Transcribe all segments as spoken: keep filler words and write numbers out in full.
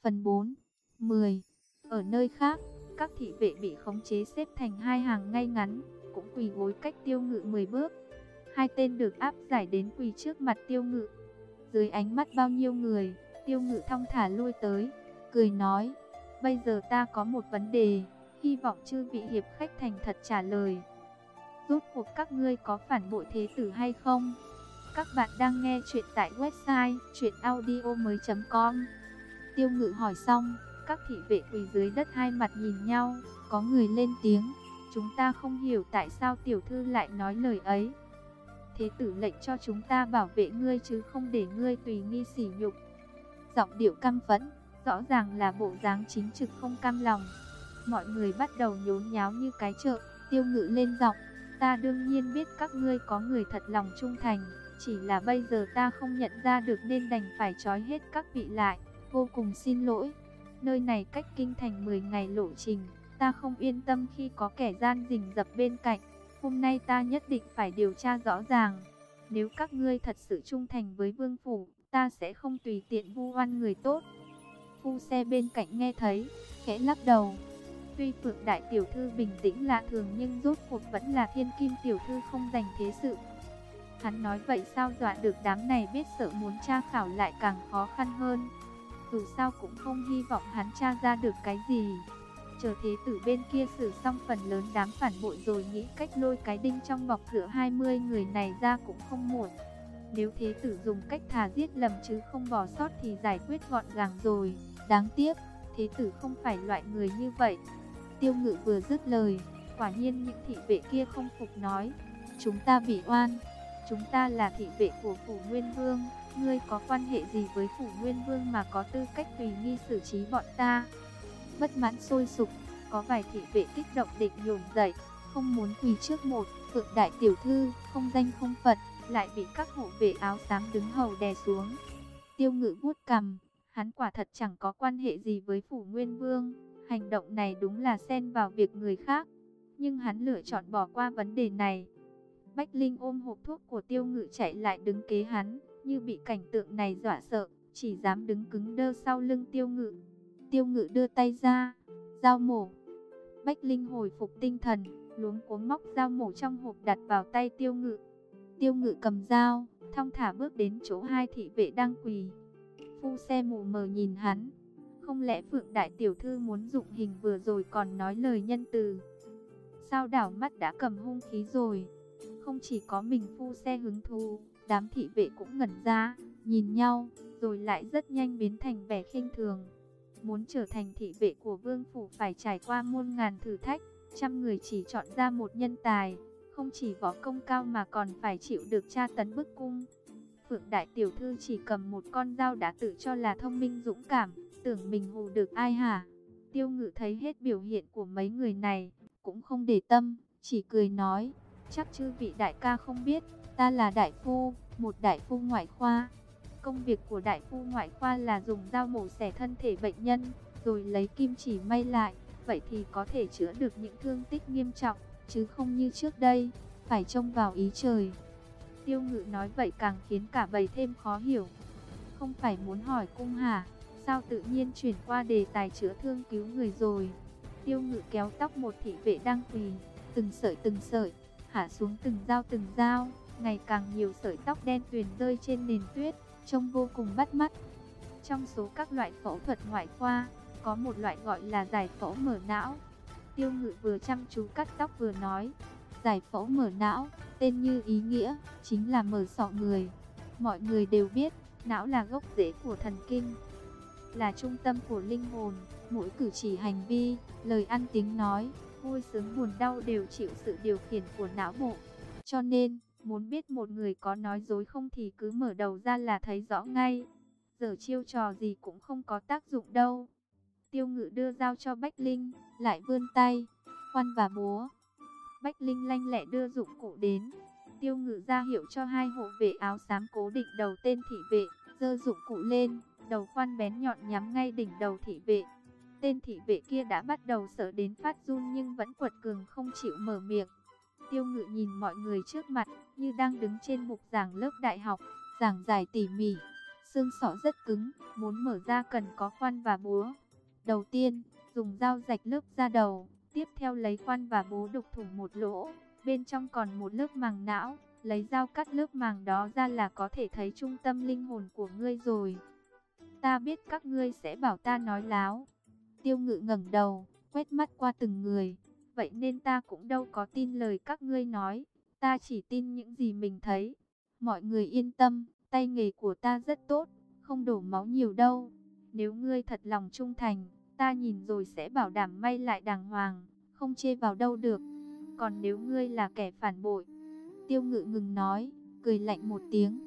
Phần bốn. mười. Ở nơi khác, các thị vệ bị khống chế xếp thành hai hàng ngay ngắn, cũng quỳ gối cách Tiêu Ngự mười bước. Hai tên được áp giải đến quỳ trước mặt Tiêu Ngự. Dưới ánh mắt bao nhiêu người, Tiêu Ngự thong thả lui tới, cười nói: "Bây giờ ta có một vấn đề, hy vọng chư vị hiệp khách thành thật trả lời. Rốt cuộc các ngươi có phản bội thế tử hay không?" Các bạn đang nghe chuyện tại website truyện audio mới chấm com. Tiêu Ngự hỏi xong, các thị vệ quỳ dưới đất hai mặt nhìn nhau, có người lên tiếng: "Chúng ta không hiểu tại sao tiểu thư lại nói lời ấy. Thế tử lệnh cho chúng ta bảo vệ ngươi chứ không để ngươi tùy nghi sỉ nhục." Giọng điệu căm phẫn, rõ ràng là bộ dáng chính trực không cam lòng. Mọi người bắt đầu nhốn nháo như cái chợ. Tiêu Ngự lên giọng: "Ta đương nhiên biết các ngươi có người thật lòng trung thành, chỉ là bây giờ ta không nhận ra được nên đành phải trói hết các vị lại. Vô cùng xin lỗi. Nơi này cách kinh thành mười ngày lộ trình, ta không yên tâm khi có kẻ gian rình rập bên cạnh. Hôm nay ta nhất định phải điều tra rõ ràng. Nếu các ngươi thật sự trung thành với vương phủ, ta sẽ không tùy tiện vu oan người tốt." Phu xe bên cạnh nghe thấy, khẽ lắc đầu. Tuy Phượng đại tiểu thư bình tĩnh lạ thường nhưng rốt cuộc vẫn là Thiên Kim tiểu thư không giành thế sự. Hắn nói vậy sao dọa được đám này, biết sợ muốn tra khảo lại càng khó khăn hơn. Dù sao cũng không hy vọng hắn tra ra được cái gì. Chờ thế tử bên kia xử xong phần lớn đám phản bội rồi nghĩ cách lôi cái đinh trong bọc giữa hai mươi người này ra cũng không muộn. Nếu thế tử dùng cách thà giết lầm chứ không bỏ sót thì giải quyết gọn gàng rồi. Đáng tiếc, thế tử không phải loại người như vậy. Tiêu Ngự vừa dứt lời, quả nhiên những thị vệ kia không phục nói: "Chúng ta bị oan. Chúng ta là thị vệ của phủ Nguyên Vương. Ngươi có quan hệ gì với phủ Nguyên Vương mà có tư cách tùy nghi xử trí bọn ta?" Bất mãn sôi sục, có vài thị vệ kích động định nhổm dậy, không muốn quỳ trước một Phượng đại tiểu thư không danh không phận, lại bị các hộ vệ áo xám đứng hầu đè xuống. Tiêu Ngự vuốt cằm, hắn quả thật chẳng có quan hệ gì với phủ Nguyên Vương, hành động này đúng là xen vào việc người khác, nhưng hắn lựa chọn bỏ qua vấn đề này. Bách Linh ôm hộp thuốc của Tiêu Ngự chạy lại đứng kế hắn, như bị cảnh tượng này dọa sợ, chỉ dám đứng cứng đơ sau lưng Tiêu Ngự. Tiêu Ngự đưa tay ra, dao mổ. Bách Linh hồi phục tinh thần, luống cuống móc dao mổ trong hộp đặt vào tay Tiêu Ngự. Tiêu Ngự cầm dao, thong thả bước đến chỗ hai thị vệ đang quỳ. Phu xe mù mờ nhìn hắn, không lẽ Phượng đại tiểu thư muốn dụng hình vừa rồi còn nói lời nhân từ, sao đảo mắt đã cầm hung khí rồi? Không chỉ có mình phu xe hứng thú, đám thị vệ cũng ngẩn ra, nhìn nhau, rồi lại rất nhanh biến thành vẻ khinh thường. Muốn trở thành thị vệ của vương phủ phải trải qua muôn ngàn thử thách, trăm người chỉ chọn ra một nhân tài, không chỉ võ công cao mà còn phải chịu được tra tấn bức cung. Phượng đại tiểu thư chỉ cầm một con dao đã tự cho là thông minh dũng cảm, tưởng mình hù được ai hả? Tiêu Ngự thấy hết biểu hiện của mấy người này, cũng không để tâm, chỉ cười nói: "Chắc chư vị đại ca không biết, ta là đại phu, một đại phu ngoại khoa. Công việc của đại phu ngoại khoa là dùng dao mổ xẻ thân thể bệnh nhân, rồi lấy kim chỉ may lại, vậy thì có thể chữa được những thương tích nghiêm trọng, chứ không như trước đây, phải trông vào ý trời." Tiêu Ngự nói vậy càng khiến cả bầy thêm khó hiểu. Không phải muốn hỏi cung hả? Sao tự nhiên chuyển qua đề tài chữa thương cứu người rồi? Tiêu Ngự kéo tóc một thị vệ đang quỳ, từng sợi từng sợi, hạ xuống từng dao từng dao, ngày càng nhiều sợi tóc đen tuyền rơi trên nền tuyết, trông vô cùng bắt mắt. Trong số các loại phẫu thuật ngoại khoa, có một loại gọi là giải phẫu mở não. Tiêu Ngự vừa chăm chú cắt tóc vừa nói: "Giải phẫu mở não, tên như ý nghĩa, chính là mở sọ người. Mọi người đều biết, não là gốc rễ của thần kinh, là trung tâm của linh hồn, mỗi cử chỉ hành vi, lời ăn tiếng nói, vui sướng buồn đau đều chịu sự điều khiển của não bộ. Cho nên, muốn biết một người có nói dối không thì cứ mở đầu ra là thấy rõ ngay. Giờ chiêu trò gì cũng không có tác dụng đâu." Tiêu Ngự đưa dao cho Bách Linh, lại vươn tay, khoan và búa. Bách Linh lanh lẹ đưa dụng cụ đến. Tiêu Ngự ra hiệu cho hai hộ vệ áo xám cố định đầu tên thị vệ, giơ dụng cụ lên, đầu khoan bén nhọn nhắm ngay đỉnh đầu thị vệ. Tên thị vệ kia đã bắt đầu sợ đến phát run nhưng vẫn quật cường không chịu mở miệng. Tiêu Ngự nhìn mọi người trước mặt như đang đứng trên bục giảng lớp đại học, giảng giải tỉ mỉ, xương sọ rất cứng, muốn mở ra cần có khoan và búa. Đầu tiên, dùng dao rạch lớp da đầu, tiếp theo lấy khoan và búa đục thủng một lỗ, bên trong còn một lớp màng não, lấy dao cắt lớp màng đó ra là có thể thấy trung tâm linh hồn của ngươi rồi. Ta biết các ngươi sẽ bảo ta nói láo. Tiêu Ngự ngẩng đầu, quét mắt qua từng người. Vậy nên ta cũng đâu có tin lời các ngươi nói, ta chỉ tin những gì mình thấy. Mọi người yên tâm, tay nghề của ta rất tốt, không đổ máu nhiều đâu. Nếu ngươi thật lòng trung thành, ta nhìn rồi sẽ bảo đảm may lại đàng hoàng, không chê vào đâu được. Còn nếu ngươi là kẻ phản bội, Tiêu Ngự ngừng nói, cười lạnh một tiếng,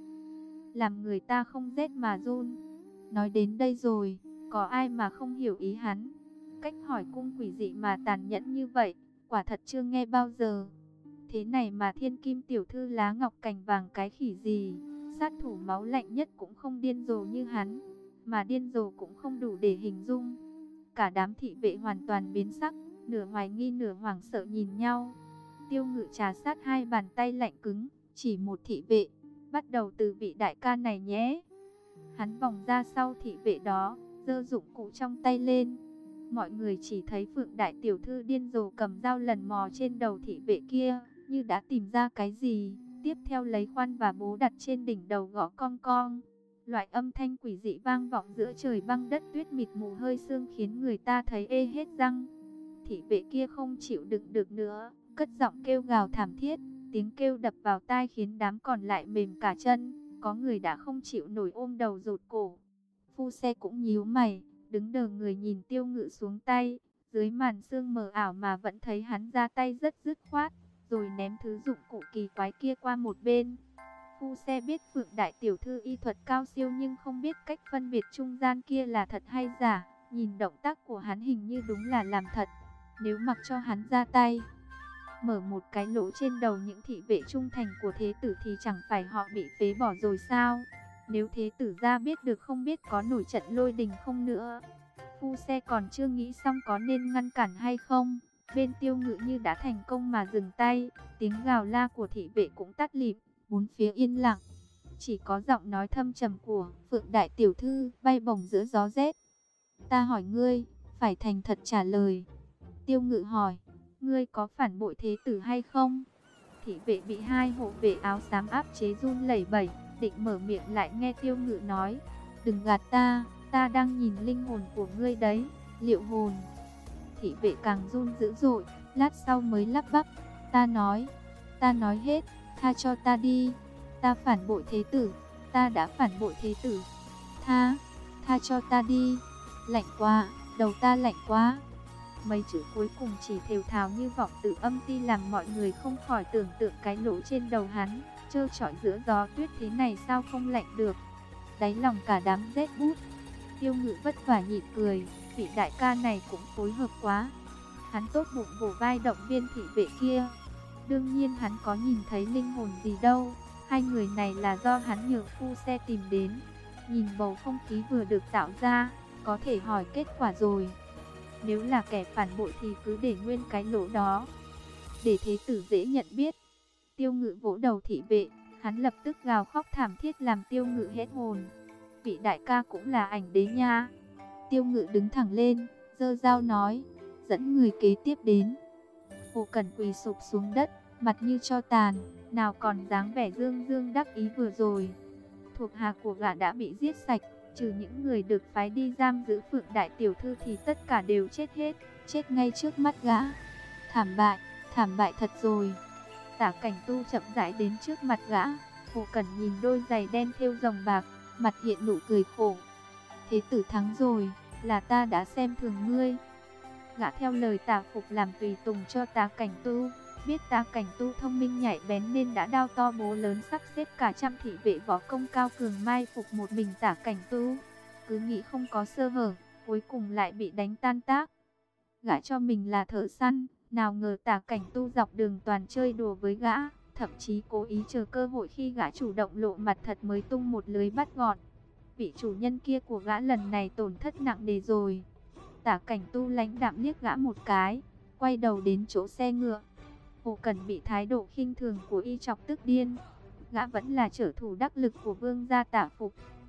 làm người ta không rét mà run. Nói đến đây rồi, có ai mà không hiểu ý hắn? Cách hỏi cung quỷ dị mà tàn nhẫn như vậy, quả thật chưa nghe bao giờ. Thế này mà thiên kim tiểu thư lá ngọc cành vàng cái khỉ gì, sát thủ máu lạnh nhất cũng không điên rồ như hắn, mà điên rồ cũng không đủ để hình dung. Cả đám thị vệ hoàn toàn biến sắc, nửa hoài nghi nửa hoảng sợ nhìn nhau. Tiêu Ngự trà sát hai bàn tay lạnh cứng, chỉ một thị vệ, bắt đầu từ vị đại ca này nhé. Hắn vòng ra sau thị vệ đó, giơ dụng cụ trong tay lên. Mọi người chỉ thấy Phượng đại tiểu thư điên rồ cầm dao lần mò trên đầu thị vệ kia, như đã tìm ra cái gì. Tiếp theo lấy khoan và búa đặt trên đỉnh đầu gõ cong cong. Loại âm thanh quỷ dị vang vọng giữa trời băng đất tuyết mịt mù hơi sương khiến người ta thấy ê hết răng. Thị vệ kia không chịu đựng được nữa, cất giọng kêu gào thảm thiết. Tiếng kêu đập vào tai khiến đám còn lại mềm cả chân. Có người đã không chịu nổi ôm đầu rụt cổ. Phu xe cũng nhíu mày, đứng đờ người nhìn Tiêu Ngự xuống tay. Dưới màn sương mờ ảo mà vẫn thấy hắn ra tay rất dứt khoát, rồi ném thứ dụng cụ kỳ quái kia qua một bên. Phu xe biết Phượng đại tiểu thư y thuật cao siêu nhưng không biết cách phân biệt trung gian kia là thật hay giả. Nhìn động tác của hắn hình như đúng là làm thật. Nếu mặc cho hắn ra tay, mở một cái lỗ trên đầu những thị vệ trung thành của thế tử thì chẳng phải họ bị phế bỏ rồi sao? Nếu thế tử ra biết được không biết có nổi trận lôi đình không nữa. Phu xe còn chưa nghĩ xong có nên ngăn cản hay không. Bên Tiêu Ngự như đã thành công mà dừng tay. Tiếng gào la của thị vệ cũng tắt lịm, bốn phía yên lặng. Chỉ có giọng nói thâm trầm của Phượng đại tiểu thư bay bổng giữa gió rét. Ta hỏi ngươi, phải thành thật trả lời. Tiêu Ngự hỏi, ngươi có phản bội thế tử hay không? Thị vệ bị hai hộ vệ áo xám áp chế run lẩy bẩy, định mở miệng lại nghe Tiêu Ngự nói, đừng gạt ta, ta đang nhìn linh hồn của ngươi đấy, liệu hồn. Thị vệ càng run dữ dội, lát sau mới lắp bắp, ta nói, ta nói hết, tha cho ta đi, ta phản bội thế tử, ta đã phản bội thế tử, tha, tha cho ta đi, lạnh quá, đầu ta lạnh quá. Mấy chữ cuối cùng chỉ thều thào như vọng từ âm ti làm mọi người không khỏi tưởng tượng cái lỗ trên đầu hắn, trơ trọi giữa gió tuyết thế này sao không lạnh được. Đáy lòng cả đám rét bút. Tiêu Ngự vất vả nhịn cười, vị đại ca này cũng phối hợp quá. Hắn tốt bụng vỗ vai động viên thị vệ kia. Đương nhiên hắn có nhìn thấy linh hồn gì đâu, hai người này là do hắn nhờ phu xe tìm đến. Nhìn bầu không khí vừa được tạo ra, có thể hỏi kết quả rồi. Nếu là kẻ phản bội thì cứ để nguyên cái lỗ đó, để thế tử dễ nhận biết. Tiêu Ngự vỗ đầu thị vệ, hắn lập tức gào khóc thảm thiết làm Tiêu Ngự hết hồn. Vị đại ca cũng là ảnh đế nha. Tiêu Ngự đứng thẳng lên, giơ dao nói, dẫn người kế tiếp đến. Hồ Cẩn quỳ sụp xuống đất, mặt như tro tàn, nào còn dáng vẻ dương dương đắc ý vừa rồi. Thuộc hạ của gã đã bị giết sạch, trừ những người được phái đi giam giữ Phượng đại tiểu thư thì tất cả đều chết hết, chết ngay trước mắt gã. Thảm bại, thảm bại thật rồi. Tả Cảnh Tu chậm rãi đến trước mặt gã. Hồ Cẩn nhìn đôi giày đen thêu rồng bạc, mặt hiện nụ cười khổ. Thế tử thắng rồi, là ta đã xem thường ngươi. Gã theo lời Tả Phục làm tùy tùng cho Tả Cảnh Tu. Biết Tả Cảnh Tu thông minh nhạy bén nên đã đao to bố lớn sắp xếp cả trăm thị vệ võ công cao cường mai phục một mình Tả Cảnh Tu. Cứ nghĩ không có sơ hở, cuối cùng lại bị đánh tan tác. Gã cho mình là thợ săn, nào ngờ Tả Cảnh Tu dọc đường toàn chơi đùa với gã, thậm chí cố ý chờ cơ hội khi gã chủ động lộ mặt thật mới tung một lưới bắt gọn. Vị chủ nhân kia của gã lần này tổn thất nặng nề rồi. Tả Cảnh Tu lãnh đạm liếc gã một cái, quay đầu đến chỗ xe ngựa. Hồ Cẩn bị thái độ khinh thường của y chọc tức điên. Gã vẫn là trở thủ đắc lực của vương gia Tả Phục,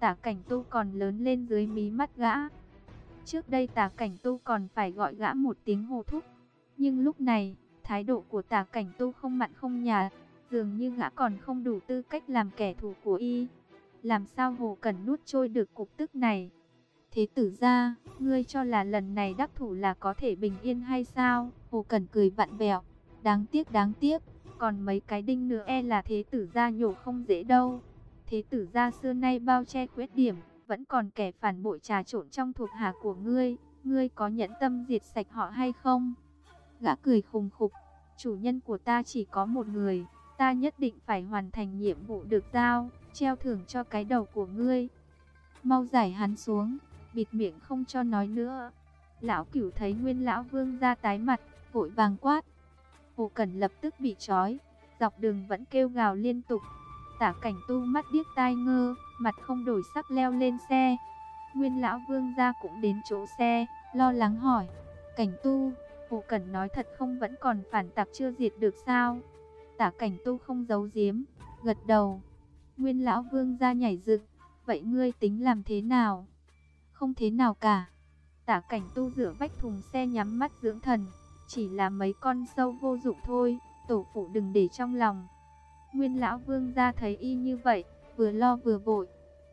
Tả Cảnh Tu còn lớn lên dưới mí mắt gã. Trước đây Tả Cảnh Tu còn phải gọi gã một tiếng Hồ Thúc. Nhưng lúc này, thái độ của Tả Cảnh Tu không mặn không nhạt, dường như gã còn không đủ tư cách làm kẻ thù của y. Làm sao Hồ Cẩn nuốt trôi được cục tức này? Thế tử gia, ngươi cho là lần này đắc thủ là có thể bình yên hay sao? Hồ Cẩn cười vặn vẹo. Đáng tiếc đáng tiếc, còn mấy cái đinh nữa e là thế tử gia nhổ không dễ đâu. Thế tử gia xưa nay bao che khuyết điểm, vẫn còn kẻ phản bội trà trộn trong thuộc hạ của ngươi. Ngươi có nhẫn tâm diệt sạch họ hay không? Gã cười khùng khục. Chủ nhân của ta chỉ có một người, ta nhất định phải hoàn thành nhiệm vụ được giao, treo thưởng cho cái đầu của ngươi. Mau giải hắn xuống, bịt miệng không cho nói nữa. Lão Cửu thấy Nguyên lão vương ra tái mặt, vội vàng quát. Hồ Cẩn lập tức bị trói, dọc đường vẫn kêu gào liên tục. Tả Cảnh Tu mắt điếc tai ngơ, mặt không đổi sắc leo lên xe. Nguyên lão vương gia cũng đến chỗ xe, lo lắng hỏi. Cảnh Tu, Hồ Cẩn nói thật không vẫn còn phản tặc chưa diệt được sao? Tả Cảnh Tu không giấu giếm, gật đầu. Nguyên lão vương gia nhảy dựng. Vậy ngươi tính làm thế nào? Không thế nào cả. Tả Cảnh Tu rửa vách thùng xe nhắm mắt dưỡng thần. Chỉ là mấy con sâu vô dụng thôi, tổ phụ đừng để trong lòng. Nguyên lão vương gia thấy y như vậy, vừa lo vừa vội.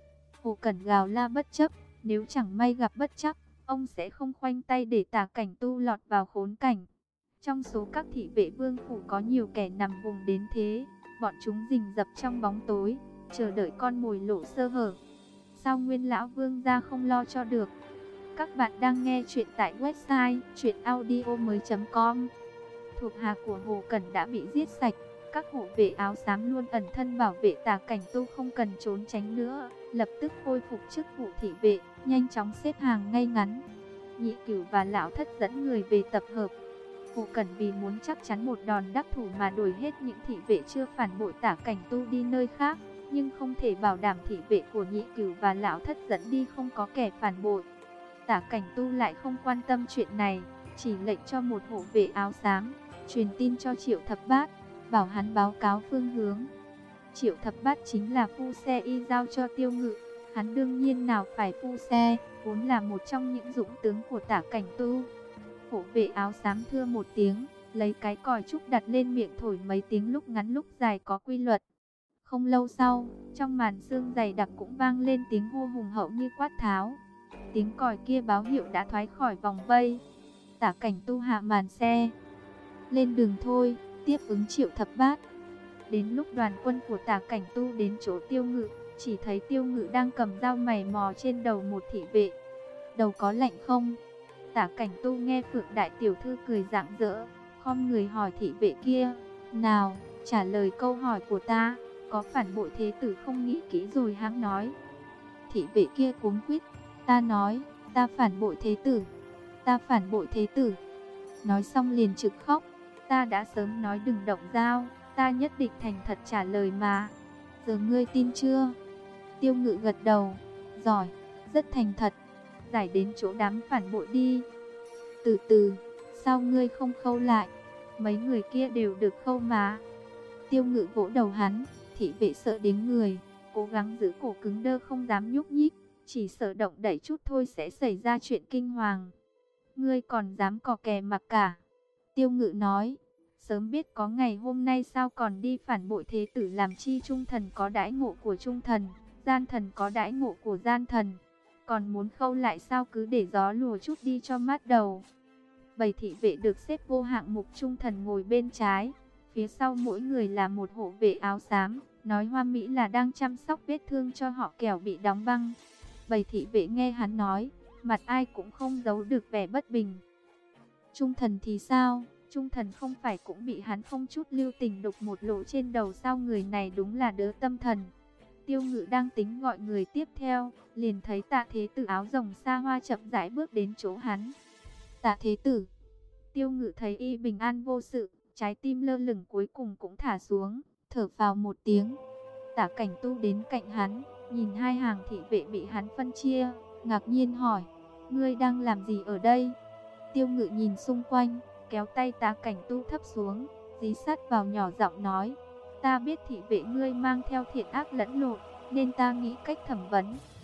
Hồ Cẩn gào la bất chấp, nếu chẳng may gặp bất trắc, ông sẽ không khoanh tay để Tả Cảnh Tu lọt vào khốn cảnh. Trong số các thị vệ vương phủ có nhiều kẻ nằm vùng đến thế, bọn chúng rình rập trong bóng tối, chờ đợi con mồi lộ sơ hở. Sao Nguyên lão vương gia không lo cho được? Các bạn đang nghe chuyện tại website truyện audio mới chấm com. Thuộc hạ của Hồ Cẩn đã bị giết sạch, các hộ vệ áo xám luôn ẩn thân bảo vệ Tả Cảnh Tu không cần trốn tránh nữa, lập tức khôi phục chức vụ thị vệ, nhanh chóng xếp hàng ngay ngắn. Nhị Cửu và Lão Thất dẫn người về tập hợp. Hồ Cẩn vì muốn chắc chắn một đòn đắc thủ mà đuổi hết những thị vệ chưa phản bội Tả Cảnh Tu đi nơi khác, nhưng không thể bảo đảm thị vệ của Nhị Cửu và Lão Thất dẫn đi không có kẻ phản bội. Tả Cảnh Tu lại không quan tâm chuyện này, chỉ lệnh cho một hộ vệ áo xám truyền tin cho Triệu Thập Bát, bảo hắn báo cáo phương hướng. Triệu Thập Bát chính là phu xe y giao cho Tiêu Ngự, hắn đương nhiên nào phải phu xe, vốn là một trong những dũng tướng của Tả Cảnh Tu. Hộ vệ áo xám thưa một tiếng, lấy cái còi trúc đặt lên miệng thổi mấy tiếng lúc ngắn lúc dài có quy luật. Không lâu sau, trong màn sương dày đặc cũng vang lên tiếng hô hùng hậu như quát tháo. Tiếng còi kia báo hiệu đã thoát khỏi vòng vây. Tả Cảnh Tu hạ màn xe, lên đường thôi, tiếp ứng Triệu Thập Bát. Đến lúc đoàn quân của Tả Cảnh Tu đến chỗ Tiêu Ngự, chỉ thấy Tiêu Ngự đang cầm dao mày mò trên đầu một thị vệ. Đầu có lạnh không? Tả Cảnh Tu nghe Phượng đại tiểu thư cười rạng rỡ, khom người hỏi thị vệ kia. Nào, trả lời câu hỏi của ta, có phản bội thế tử không nghĩ kỹ rồi hãng nói. Thị vệ kia cuống quýt. Ta nói, ta phản bội thế tử. Ta phản bội thế tử. Nói xong liền trực khóc. Ta đã sớm nói đừng động dao, ta nhất định thành thật trả lời mà. Giờ ngươi tin chưa? Tiêu Ngự gật đầu. Giỏi, rất thành thật. Giải đến chỗ đám phản bội đi. Từ từ, sao ngươi không khâu lại? Mấy người kia đều được khâu mà. Tiêu Ngự vỗ đầu hắn. Thị vệ sợ đến người, cố gắng giữ cổ cứng đơ không dám nhúc nhích, chỉ sợ động đẩy chút thôi sẽ xảy ra chuyện kinh hoàng. Ngươi còn dám cò kè mặc cả? Tiêu Ngự nói. Sớm biết có ngày hôm nay sao còn đi phản bội thế tử, làm chi trung thần có đãi ngộ của trung thần, gian thần có đãi ngộ của gian thần. Còn muốn khâu lại sao cứ để gió lùa chút đi cho mát đầu. Bảy thị vệ được xếp vô hạng mục trung thần ngồi bên trái, phía sau mỗi người là một hộ vệ áo xám, nói hoa mỹ là đang chăm sóc vết thương cho họ kẻo bị đóng băng. Bảy thị vệ nghe hắn nói, mặt ai cũng không giấu được vẻ bất bình. Trung thần thì sao? Trung thần không phải cũng bị hắn không chút lưu tình đục một lỗ trên đầu sao? Người này đúng là đứa tâm thần. Tiêu Ngự đang tính gọi người tiếp theo, liền thấy Tạ Thế Tử áo rồng xa hoa chậm rãi bước đến chỗ hắn. Tạ Thế Tử. Tiêu Ngự thấy y bình an vô sự, trái tim lơ lửng cuối cùng cũng thả xuống, thở phào một tiếng. Tả Cảnh Tu đến cạnh hắn, nhìn hai hàng thị vệ bị hắn phân chia, ngạc nhiên hỏi, ngươi đang làm gì ở đây? Tiêu Ngự nhìn xung quanh, kéo tay Tả Cảnh Tu thấp xuống, dí sát vào nhỏ giọng nói, ta biết thị vệ ngươi mang theo thiện ác lẫn lộn, nên ta nghĩ cách thẩm vấn.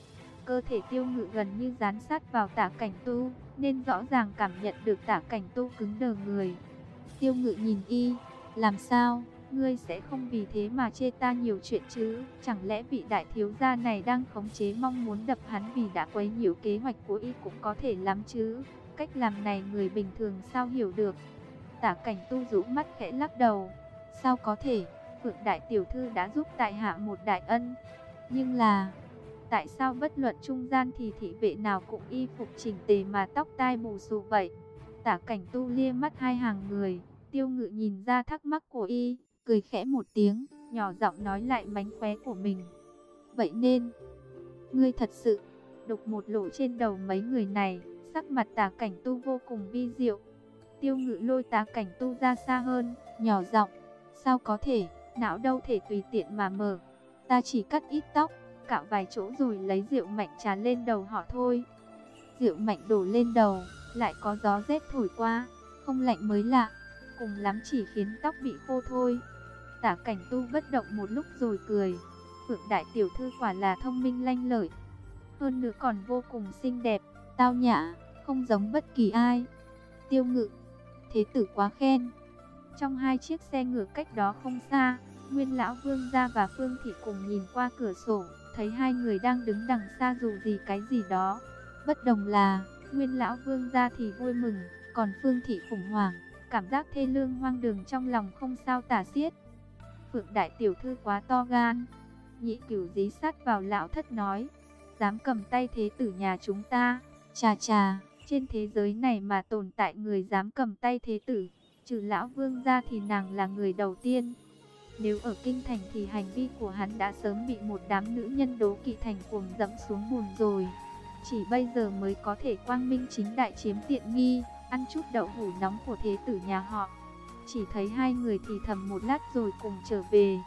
cơ thể Tiêu Ngự gần như dán sát vào Tả Cảnh Tu, nên rõ ràng cảm nhận được Tả Cảnh Tu cứng đờ người. Tiêu Ngự nhìn y, làm sao, ngươi sẽ không vì thế mà chê ta nhiều chuyện chứ? Chẳng lẽ vị đại thiếu gia này đang khống chế mong muốn đập hắn vì đã quấy nhiễu kế hoạch của y cũng có thể lắm chứ? Cách làm này người bình thường sao hiểu được? Tả Cảnh Tu rũ mắt khẽ lắc đầu. Sao có thể? Phượng đại tiểu thư đã giúp tại hạ một đại ân. Nhưng là, tại sao bất luận trung gian thì thị vệ nào cũng y phục chỉnh tề mà tóc tai bù xù vậy? Tả Cảnh Tu lia mắt hai hàng người. Tiêu Ngự nhìn ra thắc mắc của y, cười khẽ một tiếng, nhỏ giọng nói lại mánh khóe của mình. Vậy nên, ngươi thật sự đục một lỗ trên đầu mấy người này. Sắc mặt Tả Cảnh Tu vô cùng vi diệu. Tiêu Ngự lôi Tả Cảnh Tu ra xa hơn, nhỏ giọng, sao có thể, não đâu thể tùy tiện mà mở. Ta chỉ cắt ít tóc, cạo vài chỗ rồi lấy rượu mạnh trà lên đầu họ thôi. Rượu mạnh đổ lên đầu, lại có gió rét thổi qua, không lạnh mới lạ, cùng lắm chỉ khiến tóc bị khô thôi. Tả Cảnh Tu bất động một lúc rồi cười. Phượng đại tiểu thư quả là thông minh lanh lợi, hơn nữa còn vô cùng xinh đẹp, tao nhã, không giống bất kỳ ai. Tiêu Ngự, thế tử quá khen. Trong hai chiếc xe ngựa cách đó không xa, Nguyên lão Vương gia và Phương thị cùng nhìn qua cửa sổ, thấy hai người đang đứng đằng xa dù gì cái gì đó. Bất đồng là, Nguyên lão Vương gia thì vui mừng, còn Phương thị khủng hoảng, cảm giác thê lương hoang đường trong lòng không sao tả xiết. Phượng đại tiểu thư quá to gan. Nhị Cửu dí sát vào lão thất nói, dám cầm tay thế tử nhà chúng ta. Chà chà, trên thế giới này mà tồn tại người dám cầm tay thế tử, trừ lão Vương gia thì nàng là người đầu tiên. Nếu ở kinh thành thì hành vi của hắn đã sớm bị một đám nữ nhân đố kỵ thành cuồng dẫm xuống bùn rồi. Chỉ bây giờ mới có thể quang minh chính đại chiếm tiện nghi, ăn chút đậu hũ nóng của thế tử nhà họ. Chỉ thấy hai người thì thầm một lát rồi cùng trở về.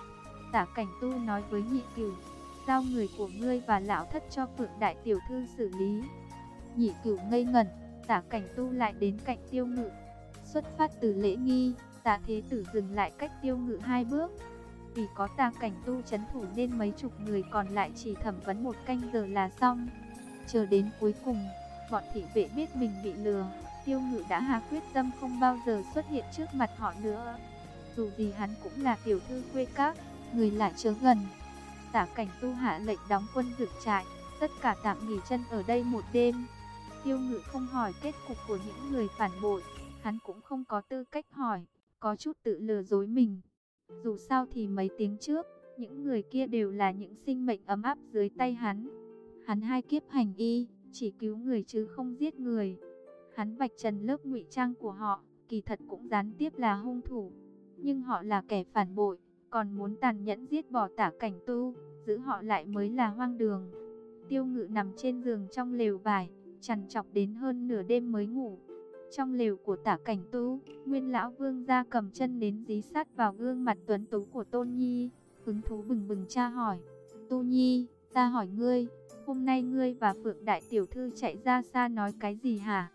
Tả Cảnh Tu nói với Nhị Cửu, giao người của ngươi và lão thất cho Phượng đại tiểu thư xử lý. Nhị Cửu ngây ngẩn, Tả Cảnh Tu lại đến cạnh Tiêu Ngự. Xuất phát từ lễ nghi, Tả thế tử dừng lại cách Tiêu Ngự hai bước. Vì có Tả Cảnh Tu trấn thủ nên mấy chục người còn lại chỉ thẩm vấn một canh giờ là xong. Chờ đến cuối cùng, bọn thị vệ biết mình bị lừa, Tiêu Ngự đã hạ quyết tâm không bao giờ xuất hiện trước mặt họ nữa. Dù gì hắn cũng là tiểu thư quê các, người lại chớ gần. Tả Cảnh Tu hạ lệnh đóng quân dựng trại, tất cả tạm nghỉ chân ở đây một đêm. Tiêu Ngự không hỏi kết cục của những người phản bội, hắn cũng không có tư cách hỏi, có chút tự lừa dối mình. Dù sao thì mấy tiếng trước, những người kia đều là những sinh mệnh ấm áp dưới tay hắn. Hắn hai kiếp hành y, chỉ cứu người chứ không giết người. Hắn vạch trần lớp ngụy trang của họ, kỳ thật cũng gián tiếp là hung thủ. Nhưng họ là kẻ phản bội, còn muốn tàn nhẫn giết bỏ Tả Cảnh Tu, giữ họ lại mới là hoang đường. Tiêu Ngự nằm trên giường trong lều vải, trằn trọc đến hơn nửa đêm mới ngủ. Trong lều của Tả Cảnh Tu, Nguyên lão Vương gia cầm chân đến dí sát vào gương mặt tuấn tú của Tôn Nhi, hứng thú bừng bừng tra hỏi. Tu Nhi, ta hỏi ngươi, hôm nay ngươi và Phượng đại tiểu thư chạy ra xa nói cái gì hả?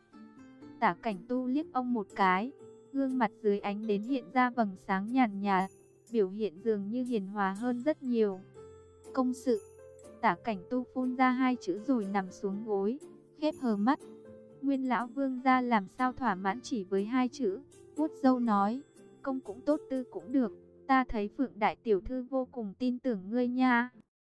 Tả Cảnh Tu liếc ông một cái, gương mặt dưới ánh đến hiện ra vầng sáng nhàn nhạt, biểu hiện dường như hiền hòa hơn rất nhiều. Công sự. Tả Cảnh Tu phun ra hai chữ rồi nằm xuống gối, khép hờ mắt. Nguyên lão Vương gia làm sao thỏa mãn chỉ với hai chữ, vuốt râu nói, công cũng tốt tư cũng được, ta thấy Phượng đại tiểu thư vô cùng tin tưởng ngươi nha.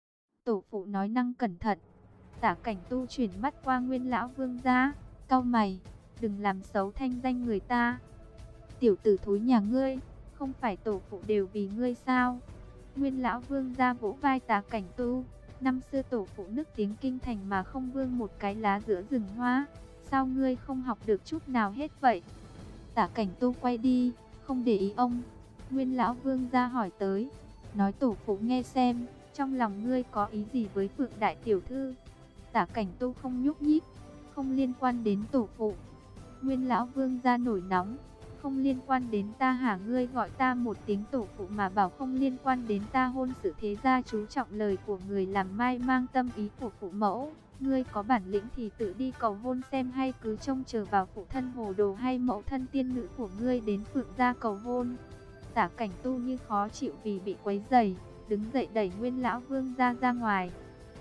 Tổ phụ nói năng cẩn thận. Tả Cảnh Tu chuyển mắt qua Nguyên lão Vương gia, cau mày, đừng làm xấu thanh danh người ta. Tiểu tử thối nhà ngươi, không phải tổ phụ đều vì ngươi sao? Nguyên lão Vương gia vỗ vai Tả Cảnh Tu, năm xưa tổ phụ nức tiếng kinh thành mà không vương một cái lá giữa rừng hoa, sao ngươi không học được chút nào hết vậy? Tả Cảnh Tu quay đi, không để ý ông. Nguyên lão Vương gia hỏi tới, nói tổ phụ nghe xem, trong lòng ngươi có ý gì với Phượng đại tiểu thư? Tả Cảnh Tu không nhúc nhích, không liên quan đến tổ phụ. Nguyên lão Vương gia nổi nóng, không liên quan đến ta hả? Ngươi gọi ta một tiếng tổ phụ mà bảo không liên quan đến ta, hôn sự thế gia chú trọng lời của người làm mai mang tâm ý của phụ mẫu. Ngươi có bản lĩnh thì tự đi cầu hôn xem, hay cứ trông chờ vào phụ thân hồ đồ hay mẫu thân tiên nữ của ngươi đến Phượng gia cầu hôn? Tả Cảnh Tu như khó chịu vì bị quấy rầy, đứng dậy đẩy Nguyên lão Vương gia ra ngoài.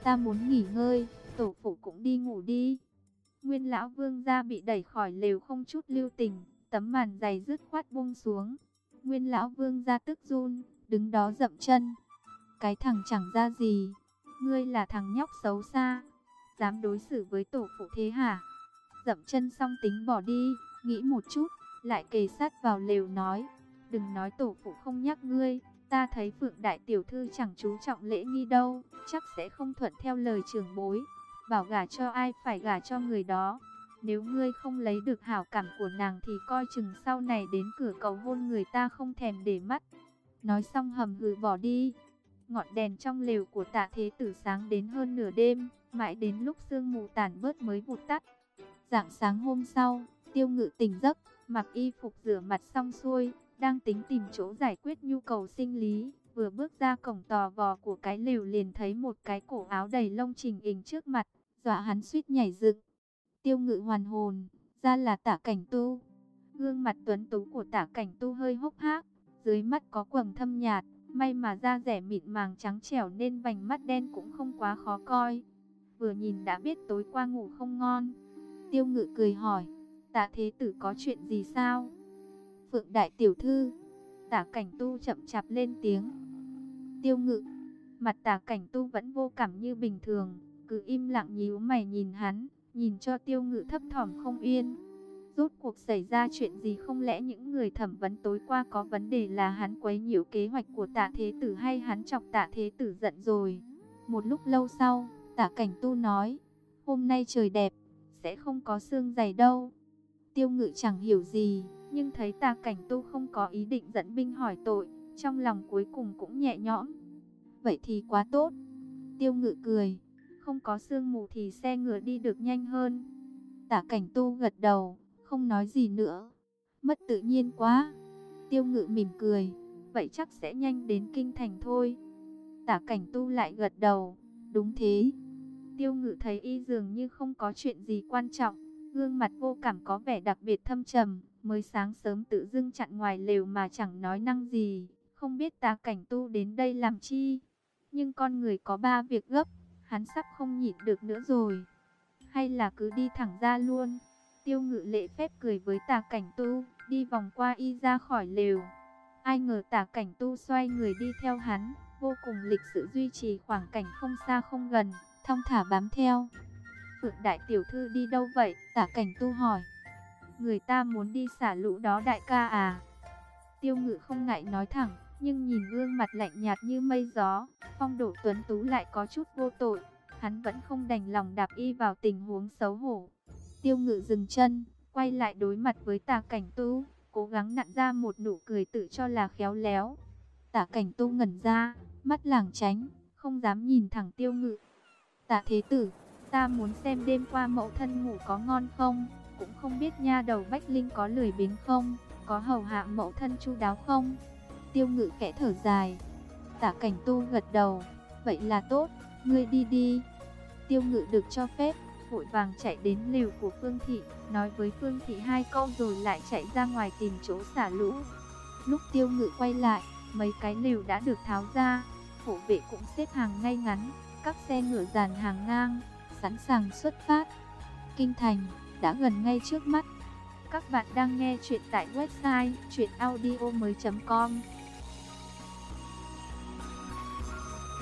ta muốn nghỉ ngơi, tổ phụ cũng đi ngủ đi. Nguyên lão vương gia bị đẩy khỏi lều không chút lưu tình, tấm màn dày dứt khoát buông xuống. Nguyên lão vương gia tức run, đứng đó dậm chân. Cái thằng chẳng ra gì, ngươi là thằng nhóc xấu xa, dám đối xử với tổ phụ thế hả? Dậm chân xong tính bỏ đi, nghĩ một chút, lại kề sát vào lều nói, đừng nói tổ phụ không nhắc ngươi, ta thấy Phượng đại tiểu thư chẳng chú trọng lễ nghi đâu, chắc sẽ không thuận theo lời trưởng bối, bảo gả cho ai phải gả cho người đó. Nếu ngươi không lấy được hảo cảm của nàng thì coi chừng sau này đến cửa cầu hôn người ta không thèm để mắt. Nói xong hầm hừ bỏ đi. Ngọn đèn trong lều của Tạ Thế Tử sáng đến hơn nửa đêm, mãi đến lúc sương mù tản bớt mới vụt tắt. Rạng sáng hôm sau, Tiêu Ngự tỉnh giấc, mặc y phục rửa mặt xong xuôi, đang tính tìm chỗ giải quyết nhu cầu sinh lý, vừa bước ra cổng tò vò của cái lều liền thấy một cái cổ áo đầy lông chình ình trước mặt, dọa hắn suýt nhảy dựng. Tiêu Ngự hoàn hồn, ra là Tạ Cảnh Tu. Gương mặt tuấn tú của Tạ Cảnh Tu hơi hốc hác, dưới mắt có quầng thâm nhạt, may mà da rẻ mịn màng trắng trẻo nên vành mắt đen cũng không quá khó coi. Vừa nhìn đã biết tối qua ngủ không ngon. Tiêu Ngự cười hỏi, Tạ Thế Tử có chuyện gì sao? Phượng đại tiểu thư. Tạ Cảnh Tu chậm chạp lên tiếng. Tiêu Ngự, mặt Tạ Cảnh Tu vẫn vô cảm như bình thường, cứ im lặng nhíu mày nhìn hắn, nhìn cho Tiêu Ngự thấp thỏm không yên. Rốt cuộc xảy ra chuyện gì, không lẽ những người thẩm vấn tối qua có vấn đề là hắn quấy nhiễu kế hoạch của Tạ Thế Tử hay hắn chọc Tạ Thế Tử giận rồi? Một lúc lâu sau, Tạ Cảnh Tu nói, hôm nay trời đẹp, sẽ không có sương dày đâu. Tiêu Ngự chẳng hiểu gì, nhưng thấy Tạ Cảnh Tu không có ý định dẫn binh hỏi tội, trong lòng cuối cùng cũng nhẹ nhõm. Vậy thì quá tốt. Tiêu Ngự cười, không có sương mù thì xe ngựa đi được nhanh hơn. Tạ Cảnh Tu gật đầu, không nói gì nữa. Mất tự nhiên quá. Tiêu Ngự mỉm cười, vậy chắc sẽ nhanh đến kinh thành thôi. Tạ Cảnh Tu lại gật đầu, đúng thế. Tiêu Ngự thấy y dường như không có chuyện gì quan trọng, gương mặt vô cảm có vẻ đặc biệt thâm trầm, mới sáng sớm tự dưng chặn ngoài lều mà chẳng nói năng gì, không biết Tạ Cảnh Tu đến đây làm chi. Nhưng con người có ba việc gấp, hắn sắp không nhịn được nữa rồi. Hay là cứ đi thẳng ra luôn. Tiêu Ngự lễ phép cười với Tạ Cảnh Tu, đi vòng qua y ra khỏi lều. Ai ngờ Tạ Cảnh Tu xoay người đi theo hắn, vô cùng lịch sự duy trì khoảng cảnh không xa không gần, thong thả bám theo. Phượng đại tiểu thư đi đâu vậy? Tạ Cảnh Tu hỏi. Người ta muốn đi xả lũ đó đại ca à? Tiêu Ngự không ngại nói thẳng, nhưng nhìn gương mặt lạnh nhạt như mây gió, phong độ tuấn tú lại có chút vô tội, hắn vẫn không đành lòng đạp y vào tình huống xấu hổ. Tiêu Ngự dừng chân, quay lại đối mặt với Tạ Cảnh Tu, cố gắng nặn ra một nụ cười tự cho là khéo léo. Tạ Cảnh Tu ngẩn ra, mắt lảng tránh, không dám nhìn thẳng Tiêu Ngự. Tạ Thế Tử, ta muốn xem đêm qua mẫu thân ngủ có ngon không, cũng không biết nha đầu Bách Linh có lười biếng không, có hầu hạ mẫu thân chu đáo không. Tiêu Ngự khẽ thở dài. Tạ Cảnh Tu gật đầu, vậy là tốt, ngươi đi đi. Tiêu Ngự được cho phép, vội vàng chạy đến lều của Phương Thị, nói với Phương Thị hai câu rồi lại chạy ra ngoài tìm chỗ xả lũ. Lúc Tiêu Ngự quay lại, mấy cái lều đã được tháo ra, hộ vệ cũng xếp hàng ngay ngắn, các xe ngựa dàn hàng ngang, sẵn sàng xuất phát. Kinh thành đã gần ngay trước mắt. Các bạn đang nghe chuyện tại website truyện audio mới chấm com.